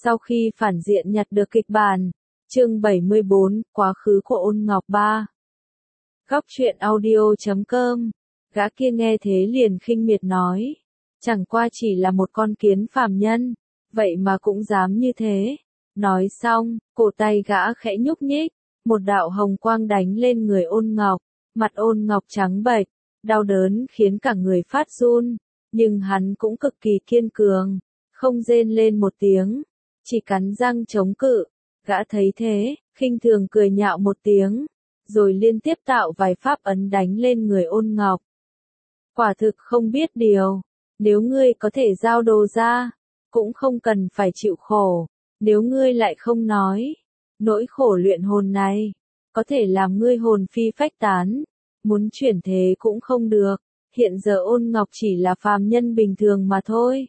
Sau khi phản diện nhặt được kịch bản, chương 74, quá khứ của Ôn Ngọc 3. Góc truyện audio.com, gã kia nghe thế liền khinh miệt nói, chẳng qua chỉ là một con kiến phàm nhân, vậy mà cũng dám như thế. Nói xong, cổ tay gã khẽ nhúc nhích, một đạo hồng quang đánh lên người Ôn Ngọc, mặt Ôn Ngọc trắng bệch, đau đớn khiến cả người phát run, nhưng hắn cũng cực kỳ kiên cường, không rên lên một tiếng, chỉ cắn răng chống cự. Gã thấy thế, khinh thường cười nhạo một tiếng, rồi liên tiếp tạo vài pháp ấn đánh lên người Ôn Ngọc. Quả thực không biết điều, nếu ngươi có thể giao đồ ra, cũng không cần phải chịu khổ, nếu ngươi lại không nói, nỗi khổ luyện hồn này, có thể làm ngươi hồn phi phách tán, muốn chuyển thế cũng không được, hiện giờ Ôn Ngọc chỉ là phàm nhân bình thường mà thôi.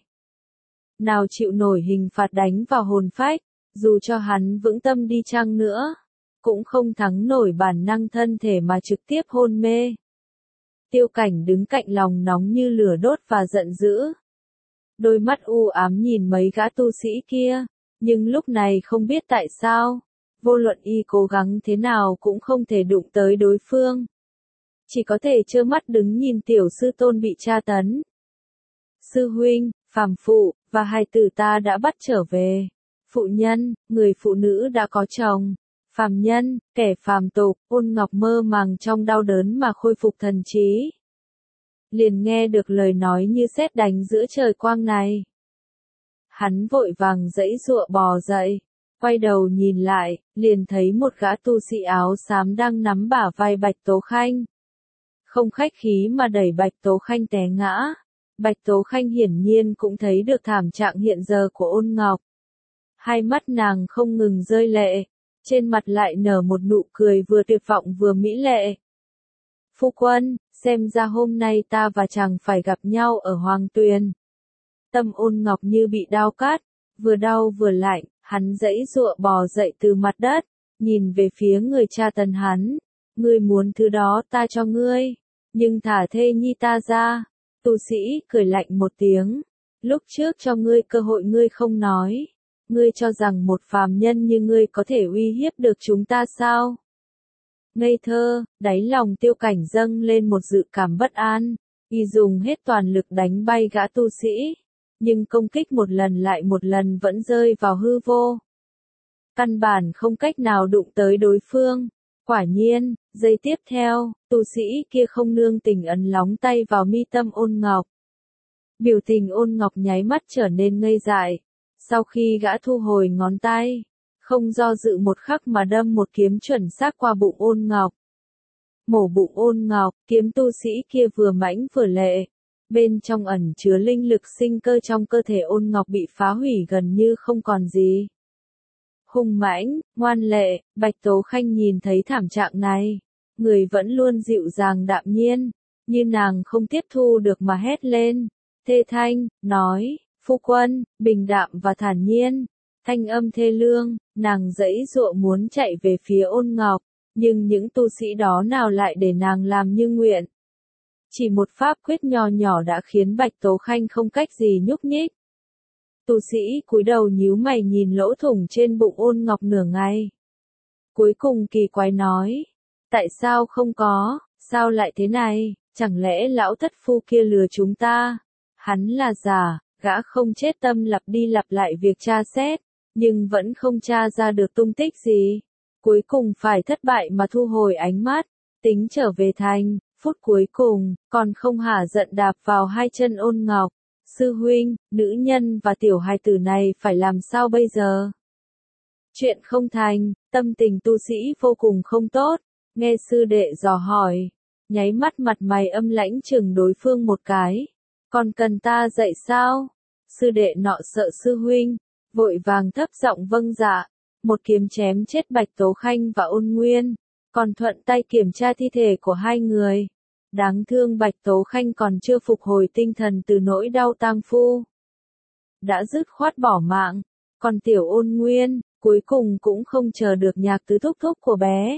Nào chịu nổi hình phạt đánh vào hồn phách, dù cho hắn vững tâm đi chăng nữa, cũng không thắng nổi bản năng thân thể mà trực tiếp hôn mê. Tiêu Cảnh đứng cạnh lòng nóng như lửa đốt và giận dữ. Đôi mắt u ám nhìn mấy gã tu sĩ kia, nhưng lúc này không biết tại sao, vô luận y cố gắng thế nào cũng không thể đụng tới đối phương. Chỉ có thể trơ mắt đứng nhìn tiểu sư tôn bị tra tấn. Sư huynh, phàm phụ, và hài tử ta đã bắt trở về. Phụ nhân, người phụ nữ đã có chồng. Phàm nhân, kẻ phàm tục, Ôn Ngọc mơ màng trong đau đớn mà khôi phục thần trí. Liền nghe được lời nói như sét đánh giữa trời quang này. Hắn vội vàng giãy giụa bò dậy, quay đầu nhìn lại, liền thấy một gã tu sĩ áo xám đang nắm bả vai Bạch Tố Khanh. Không khách khí mà đẩy Bạch Tố Khanh té ngã. Bạch Tố Khanh hiển nhiên cũng thấy được thảm trạng hiện giờ của Ôn Ngọc. Hai mắt nàng không ngừng rơi lệ, trên mặt lại nở một nụ cười vừa tuyệt vọng vừa mỹ lệ. Phu quân, xem ra hôm nay ta và chàng phải gặp nhau ở Hoàng Tuyền. Tâm Ôn Ngọc như bị đao cắt, vừa đau vừa lạnh, hắn giãy giụa bò dậy từ mặt đất, nhìn về phía người cha tấn hắn. Ngươi muốn thứ đó ta cho ngươi, nhưng thả thê nhi ta ra. Tu sĩ cười lạnh một tiếng, lúc trước cho ngươi cơ hội ngươi không nói. Ngươi cho rằng một phàm nhân như ngươi có thể uy hiếp được chúng ta sao? Ngây thơ, đáy lòng Tiêu Cảnh dâng lên một dự cảm bất an, y dùng hết toàn lực đánh bay gã tu sĩ, nhưng công kích một lần lại một lần vẫn rơi vào hư vô. Căn bản không cách nào đụng tới đối phương. Quả nhiên, giây tiếp theo, tu sĩ kia không nương tình ấn lóng tay vào mi tâm Ôn Ngọc. Biểu tình Ôn Ngọc nháy mắt trở nên ngây dại. Sau khi gã thu hồi ngón tay, không do dự một khắc mà đâm một kiếm chuẩn xác qua bụng Ôn Ngọc. Mổ bụng Ôn Ngọc, kiếm tu sĩ kia vừa mãnh vừa lệ. Bên trong ẩn chứa linh lực sinh cơ trong cơ thể Ôn Ngọc bị phá hủy gần như không còn gì. Hùng mãnh, ngoan lệ, Bạch Tố Khanh nhìn thấy thảm trạng này, người vẫn luôn dịu dàng đạm nhiên, như nàng không tiếp thu được mà hét lên, thê thanh, nói, phu quân, bình đạm và thản nhiên, thanh âm thê lương, nàng giãy giụa muốn chạy về phía Ôn Ngọc, nhưng những tu sĩ đó nào lại để nàng làm như nguyện. Chỉ một pháp quyết nho nhỏ đã khiến Bạch Tố Khanh không cách gì nhúc nhích. Tu sĩ cúi đầu nhíu mày nhìn lỗ thủng trên bụng Ôn Ngọc nửa ngày. Cuối cùng kỳ quái nói, tại sao không có, sao lại thế này, chẳng lẽ lão thất phu kia lừa chúng ta? Hắn là giả, gã không chết tâm lặp đi lặp lại việc tra xét, nhưng vẫn không tra ra được tung tích gì. Cuối cùng phải thất bại mà thu hồi ánh mắt, tính trở về thành, phút cuối cùng, còn không hả giận đạp vào hai chân Ôn Ngọc. Sư huynh, nữ nhân và tiểu hài tử này phải làm sao bây giờ? Chuyện không thành, tâm tình tu sĩ vô cùng không tốt, nghe sư đệ dò hỏi, nháy mắt mặt mày âm lãnh chừng đối phương một cái. Còn cần ta dạy sao? Sư đệ nọ sợ sư huynh, vội vàng thấp giọng vâng dạ, một kiếm chém chết Bạch Tố Khanh và Ôn Nguyên, còn thuận tay kiểm tra thi thể của hai người. Đáng thương Bạch Tố Khanh còn chưa phục hồi tinh thần từ nỗi đau tang phu. Đã dứt khoát bỏ mạng, còn tiểu Ôn Nguyên, cuối cùng cũng không chờ được nhạc tứ thúc thúc của bé.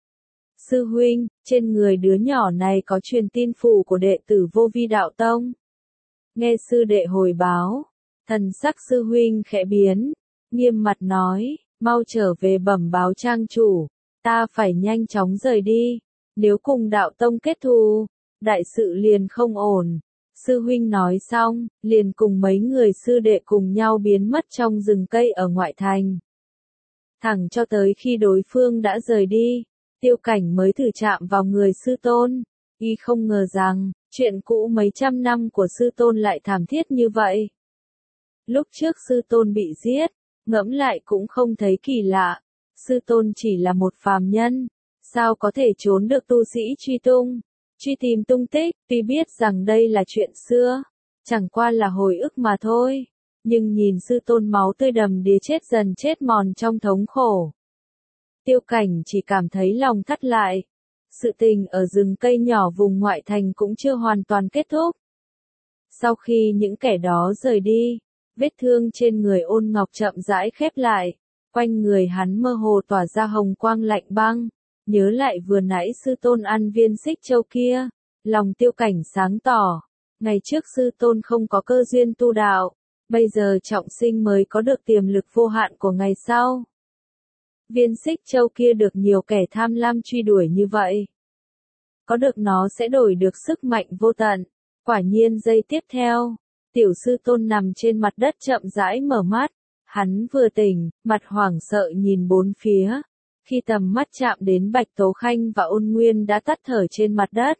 Sư huynh, trên người đứa nhỏ này có truyền tin phù của đệ tử Vô Vi Đạo Tông. Nghe sư đệ hồi báo, thần sắc sư huynh khẽ biến, nghiêm mặt nói, mau trở về bẩm báo trang chủ, ta phải nhanh chóng rời đi, nếu cùng đạo tông kết thù, đại sự liền không ổn. Sư huynh nói xong, liền cùng mấy người sư đệ cùng nhau biến mất trong rừng cây ở ngoại thành. Thẳng cho tới khi đối phương đã rời đi, Tiêu Cảnh mới thử chạm vào người sư tôn. Y không ngờ rằng, chuyện cũ mấy trăm năm của sư tôn lại thảm thiết như vậy. Lúc trước sư tôn bị giết, ngẫm lại cũng không thấy kỳ lạ. Sư tôn chỉ là một phàm nhân, sao có thể trốn được tu sĩ truy tìm tung tích, tuy biết rằng đây là chuyện xưa, chẳng qua là hồi ức mà thôi. Nhưng nhìn sư tôn máu tươi đầm đìa chết dần chết mòn trong thống khổ. Tiêu Cảnh chỉ cảm thấy lòng thắt lại. Sự tình ở rừng cây nhỏ vùng ngoại thành cũng chưa hoàn toàn kết thúc. Sau khi những kẻ đó rời đi, vết thương trên người Ôn Ngọc chậm rãi khép lại, quanh người hắn mơ hồ tỏa ra hồng quang lạnh băng. Nhớ lại vừa nãy sư tôn ăn viên xích châu kia, lòng Tiêu Cảnh sáng tỏ. Ngày trước sư tôn không có cơ duyên tu đạo, bây giờ trọng sinh mới có được tiềm lực vô hạn của ngày sau. Viên xích châu kia được nhiều kẻ tham lam truy đuổi như vậy. Có được nó sẽ đổi được sức mạnh vô tận. Quả nhiên giây tiếp theo, tiểu sư tôn nằm trên mặt đất chậm rãi mở mắt. Hắn vừa tỉnh, mặt hoảng sợ nhìn bốn phía. Khi tầm mắt chạm đến Bạch Tố Khanh và Ôn Nguyên đã tắt thở trên mặt đất.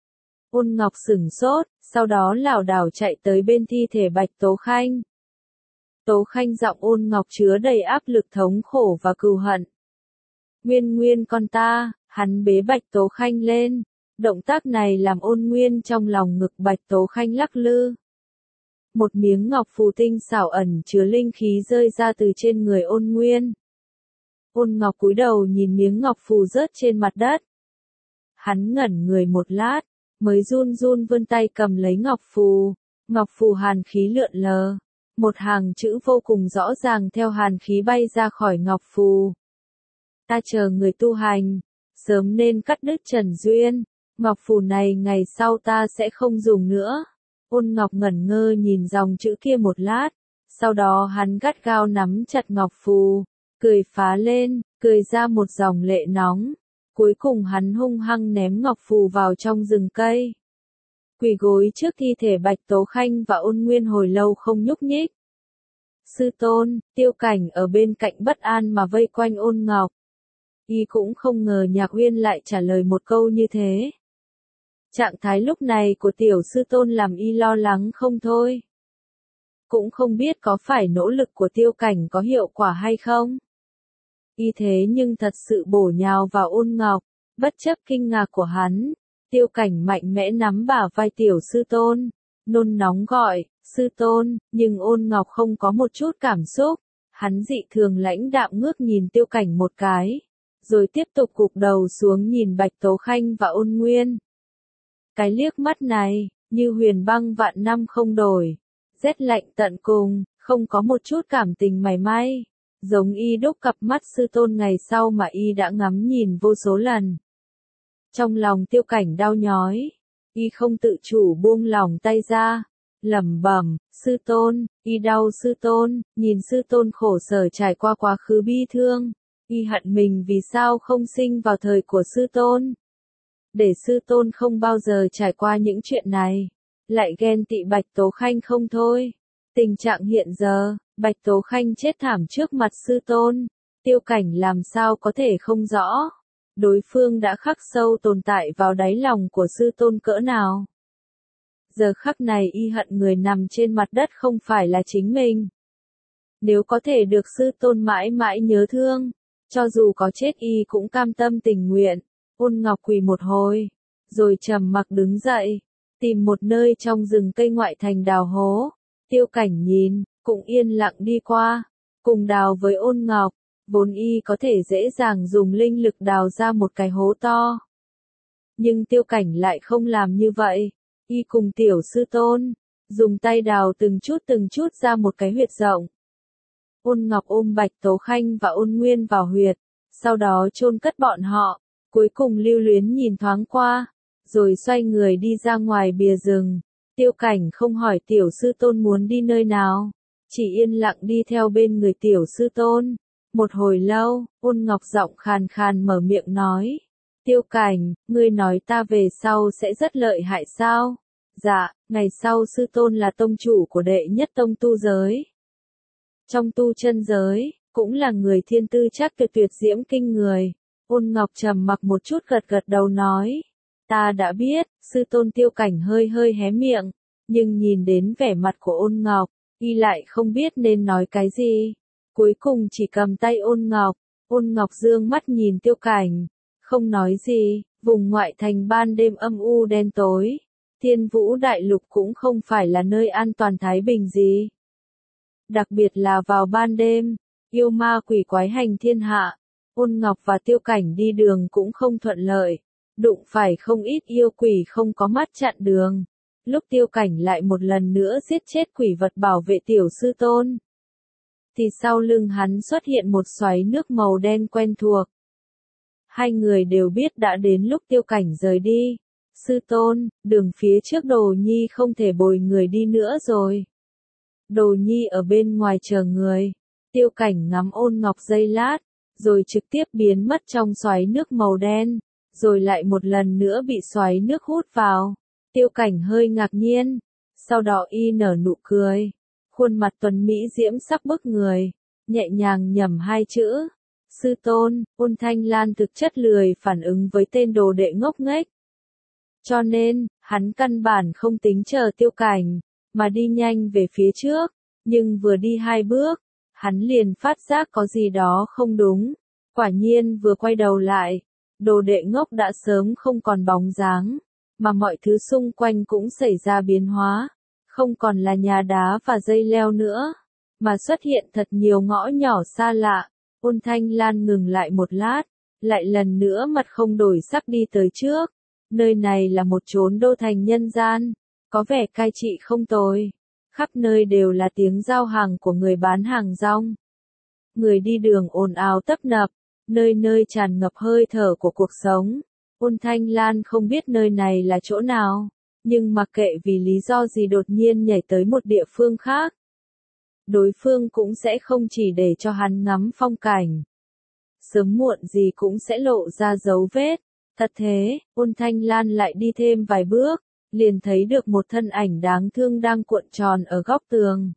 Ôn Ngọc sửng sốt, sau đó lảo đảo chạy tới bên thi thể Bạch Tố Khanh. Tố Khanh giọng Ôn Ngọc chứa đầy áp lực thống khổ và cừu hận. Nguyên Nguyên con ta, hắn bế Bạch Tố Khanh lên. Động tác này làm Ôn Nguyên trong lòng ngực Bạch Tố Khanh lắc lư. Một miếng ngọc phù tinh xảo ẩn chứa linh khí rơi ra từ trên người Ôn Nguyên. Ôn Ngọc cúi đầu nhìn miếng ngọc phù rớt trên mặt đất. Hắn ngẩn người một lát, mới run run vươn tay cầm lấy ngọc phù. Ngọc phù hàn khí lượn lờ. Một hàng chữ vô cùng rõ ràng theo hàn khí bay ra khỏi ngọc phù. Ta chờ người tu hành, sớm nên cắt đứt trần duyên. Ngọc phù này ngày sau ta sẽ không dùng nữa. Ôn Ngọc ngẩn ngơ nhìn dòng chữ kia một lát. Sau đó hắn gắt gao nắm chặt ngọc phù. Cười phá lên, cười ra một dòng lệ nóng. Cuối cùng hắn hung hăng ném ngọc phù vào trong rừng cây. Quỳ gối trước thi thể Bạch Tố Khanh và Ôn Nguyên hồi lâu không nhúc nhích. Sư tôn, Tiêu Cảnh ở bên cạnh bất an mà vây quanh Ôn Ngọc. Y cũng không ngờ Nhạc Uyên lại trả lời một câu như thế. Trạng thái lúc này của tiểu sư tôn làm y lo lắng không thôi. Cũng không biết có phải nỗ lực của Tiêu Cảnh có hiệu quả hay không. Y thế nhưng thật sự bổ nhào vào Ôn Ngọc, bất chấp kinh ngạc của hắn. Tiêu Cảnh mạnh mẽ nắm bả vai tiểu sư tôn, nôn nóng gọi, sư tôn, nhưng Ôn Ngọc không có một chút cảm xúc. Hắn dị thường lãnh đạm ngước nhìn Tiêu Cảnh một cái, rồi tiếp tục gục đầu xuống nhìn Bạch Tố Khanh và Ôn Nguyên. Cái liếc mắt này, như huyền băng vạn năm không đổi, rét lạnh tận cùng, không có một chút cảm tình mảy may, giống y đúc cặp mắt sư tôn ngày sau mà y đã ngắm nhìn vô số lần. Trong lòng Tiêu Cảnh đau nhói, y không tự chủ buông lỏng tay ra, lẩm bẩm, sư tôn, y đau sư tôn, nhìn sư tôn khổ sở trải qua quá khứ bi thương, y hận mình vì sao không sinh vào thời của sư tôn. Để sư tôn không bao giờ trải qua những chuyện này, lại ghen tị Bạch Tố Khanh không thôi. Tình trạng hiện giờ, Bạch Tố Khanh chết thảm trước mặt sư tôn, Tiêu Cảnh làm sao có thể không rõ. Đối phương đã khắc sâu tồn tại vào đáy lòng của sư tôn cỡ nào. Giờ khắc này y hận người nằm trên mặt đất không phải là chính mình. Nếu có thể được sư tôn mãi mãi nhớ thương, cho dù có chết y cũng cam tâm tình nguyện. Ôn Ngọc quỳ một hồi, rồi trầm mặc đứng dậy, tìm một nơi trong rừng cây ngoại thành đào hố. Tiêu Cảnh nhìn, cũng yên lặng đi qua, cùng đào với Ôn Ngọc. Vốn y có thể dễ dàng dùng linh lực đào ra một cái hố to. Nhưng Tiêu Cảnh lại không làm như vậy. Y cùng tiểu sư tôn, dùng tay đào từng chút ra một cái huyệt rộng. Ôn Ngọc ôm Bạch Tố Khanh và Ôn Nguyên vào huyệt, sau đó chôn cất bọn họ, cuối cùng lưu luyến nhìn thoáng qua, rồi xoay người đi ra ngoài bìa rừng. Tiêu Cảnh không hỏi tiểu sư tôn muốn đi nơi nào, chỉ yên lặng đi theo bên người tiểu sư tôn. Một hồi lâu, Ôn Ngọc giọng khàn khàn mở miệng nói. Tiêu Cảnh, ngươi nói ta về sau sẽ rất lợi hại sao? Dạ, ngày sau sư tôn là tông chủ của đệ nhất tông tu giới. Trong tu chân giới, cũng là người thiên tư chắc tuyệt diễm kinh người. Ôn Ngọc trầm mặc một chút gật gật đầu nói. Ta đã biết, sư tôn Tiêu Cảnh hơi hơi hé miệng, nhưng nhìn đến vẻ mặt của Ôn Ngọc, y lại không biết nên nói cái gì. Cuối cùng chỉ cầm tay Ôn Ngọc, Ôn Ngọc dương mắt nhìn Tiêu Cảnh, không nói gì. Vùng ngoại thành ban đêm âm u đen tối, Thiên Vũ Đại Lục cũng không phải là nơi an toàn thái bình gì. Đặc biệt là vào ban đêm, yêu ma quỷ quái hành thiên hạ, Ôn Ngọc và Tiêu Cảnh đi đường cũng không thuận lợi, đụng phải không ít yêu quỷ không có mắt chặn đường. Lúc Tiêu Cảnh lại một lần nữa giết chết quỷ vật bảo vệ tiểu sư tôn, thì sau lưng hắn xuất hiện một xoáy nước màu đen quen thuộc. Hai người đều biết đã đến lúc Tiêu Cảnh rời đi. Sư tôn, đường phía trước Đồ Nhi không thể bồi người đi nữa rồi. Đồ Nhi ở bên ngoài chờ người. Tiêu Cảnh ngắm Ôn Ngọc giây lát, rồi trực tiếp biến mất trong xoáy nước màu đen, rồi lại một lần nữa bị xoáy nước hút vào. Tiêu Cảnh hơi ngạc nhiên, sau đó y nở nụ cười, khuôn mặt tuấn mỹ diễm sắc bức người, nhẹ nhàng nhẩm hai chữ. Sư tôn, Ôn Thanh Lan thực chất lười phản ứng với tên đồ đệ ngốc nghếch. Cho nên, hắn căn bản không tính chờ Tiêu Cảnh, mà đi nhanh về phía trước, nhưng vừa đi hai bước, hắn liền phát giác có gì đó không đúng. Quả nhiên vừa quay đầu lại, đồ đệ ngốc đã sớm không còn bóng dáng, mà mọi thứ xung quanh cũng xảy ra biến hóa, không còn là nhà đá và dây leo nữa, mà xuất hiện thật nhiều ngõ nhỏ xa lạ. Ôn Thanh Lan ngừng lại một lát, lại lần nữa mặt không đổi sắc đi tới trước. Nơi này là một chốn đô thành nhân gian, có vẻ cai trị không tồi. Khắp nơi đều là tiếng giao hàng của người bán hàng rong. Người đi đường ồn ào tấp nập, nơi nơi tràn ngập hơi thở của cuộc sống. Ôn Thanh Lan không biết nơi này là chỗ nào, nhưng mặc kệ vì lý do gì đột nhiên nhảy tới một địa phương khác, đối phương cũng sẽ không chỉ để cho hắn ngắm phong cảnh. Sớm muộn gì cũng sẽ lộ ra dấu vết. Thật thế, Ôn Thanh Lan lại đi thêm vài bước, liền thấy được một thân ảnh đáng thương đang cuộn tròn ở góc tường.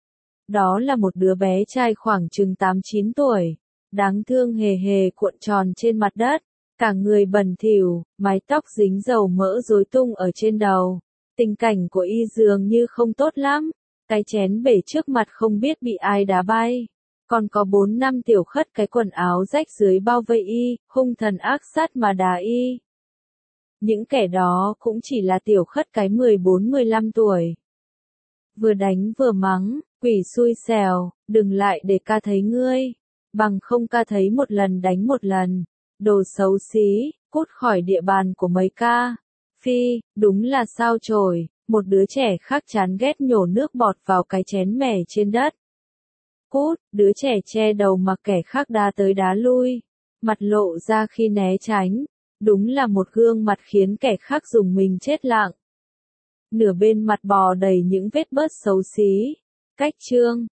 Đó là một đứa bé trai khoảng chừng 8-9 tuổi, đáng thương hề hề cuộn tròn trên mặt đất, cả người bẩn thỉu, mái tóc dính dầu mỡ rối tung ở trên đầu. Tình cảnh của y dường như không tốt lắm, cái chén bể trước mặt không biết bị ai đá bay. Còn có 4-5 tiểu khất cái quần áo rách dưới bao vây y, hung thần ác sát mà đá y. Những kẻ đó cũng chỉ là tiểu khất cái 14-15 tuổi. Vừa đánh vừa mắng, quỷ xui xẻo, đừng lại để ca thấy ngươi. Bằng không ca thấy một lần đánh một lần. Đồ xấu xí, cút khỏi địa bàn của mấy ca. Phi, đúng là sao chổi, một đứa trẻ khác chán ghét nhổ nước bọt vào cái chén mẻ trên đất. Cút, đứa trẻ che đầu mặc kẻ khác đá tới đá lui, mặt lộ ra khi né tránh, đúng là một gương mặt khiến kẻ khác dùng mình chết lặng. Nửa bên mặt bò đầy những vết bớt xấu xí. Cách chương